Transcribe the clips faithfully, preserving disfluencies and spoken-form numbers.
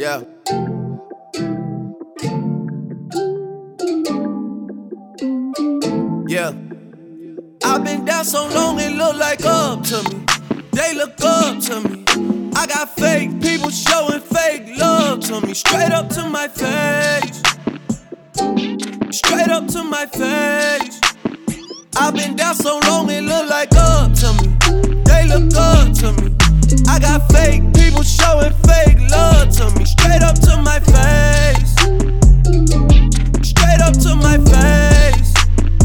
Yeah. Yeah. I've been down so long it look like up to me. They look up to me. I got fake people showing fake love to me. Straight up to my face. Straight up to my face. I've been down so long it look like up to me. They look up to me. I got fake people showing fake love to me. Straight up to my face. Straight up to my face.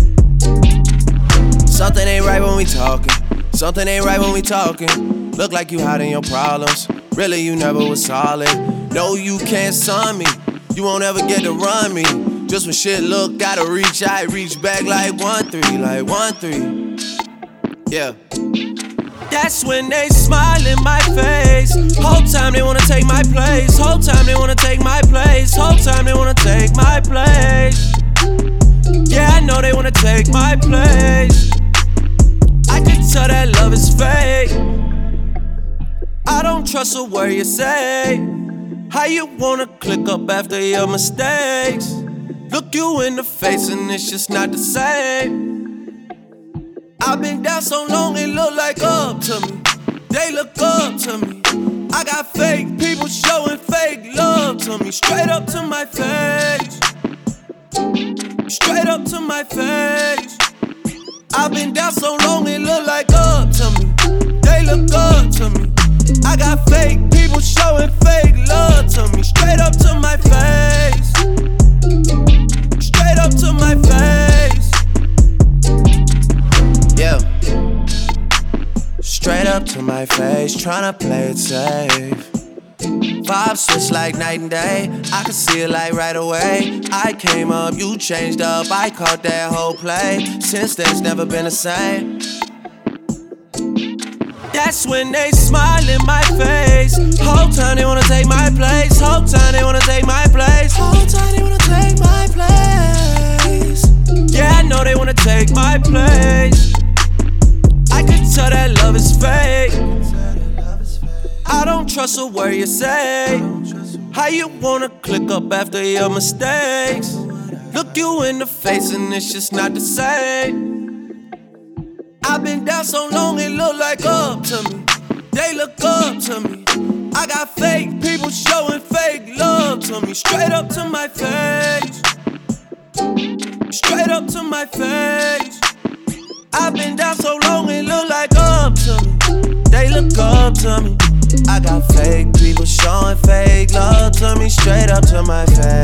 Something ain't right when we talking. Something ain't right when we talking. Look like you hiding your problems. Really, you never was solid. No, you can't son me. You won't ever get to run me. Just when shit look out of reach, I reach back like one three, like one three. Yeah. That's when they smile in my face. Whole time they wanna take my place. Whole time they wanna take my place. Whole time they wanna take my place. Yeah, I know they wanna take my place. I can tell that love is fake. I don't trust a word you say. How you wanna click up after your mistakes? Look you in the face and it's just not the same. I've been down so long it look like up to me. They look up to me. I got fake people showing fake love to me. Straight up to my face. Straight up to my face. I've been down so long it look like up to me. They look up to me. I got fake people showing fake love to me. Straight up to my face. Straight up to my face. Yeah. Straight up to my face, tryna play it safe. Vibes switch like night and day. I can see it like right away. I came up, you changed up. I caught that whole play. Since then, it's never been the same. That's when they smile in my face. Whole time they wanna take my place. Whole time they wanna take my place. Whole time they wanna take my place. Yeah, I know they wanna take my place. I can tell that love is fake. I don't trust a word you say. How you wanna click up after your mistakes? Look you in the face and it's just not the same. I've been down so long it look like up to me. They look up to me. I got fake people showing fake love to me. Straight up to my face. Straight up to my face. I've been down so long it look like up to me. They look up to me. I got fake people showing fake love to me. Straight up to my face.